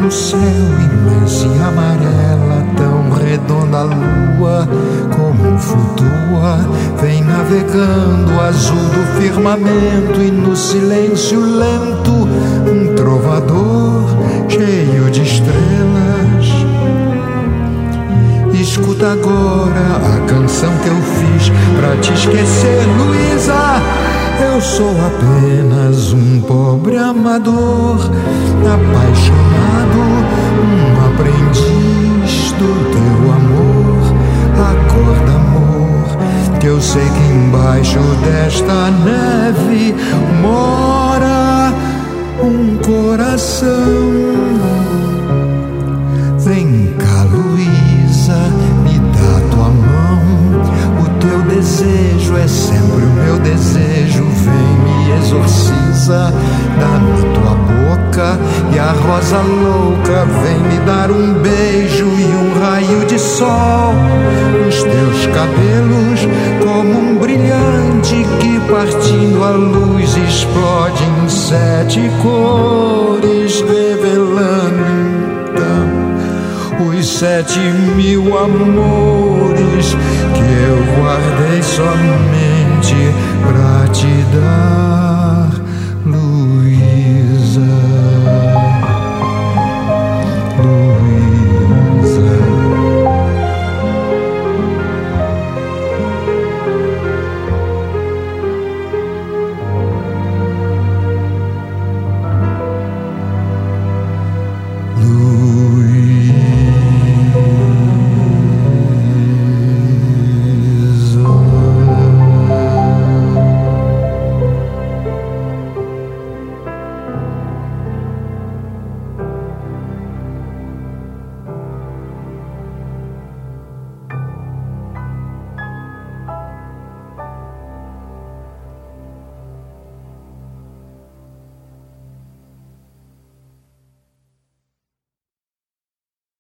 no céu imensa e amarela, tão redonda a lua como flutua, vem navegando o azul do firmamento, e no silêncio lento um trovador cheio de estrelas. Escuta agora a canção que eu fiz pra te esquecer, Luísa. Eu sou apenas um pobre amador, apaixonado, um aprendiz do teu amor, a cor do amor, que eu sei que embaixo desta neve mora um coração. Vem cá, Luísa, me dá tua mão, o teu desejo é sempre o meu desejo, vem me exorciza, dá-me tua boca e a rosa louca, vem me dar um beijo e um raio de sol, os teus cabelos como um brilhante que partindo a luz explode em 7 cores, revelando então os 7.000 amores que eu guardei somente pra te dar.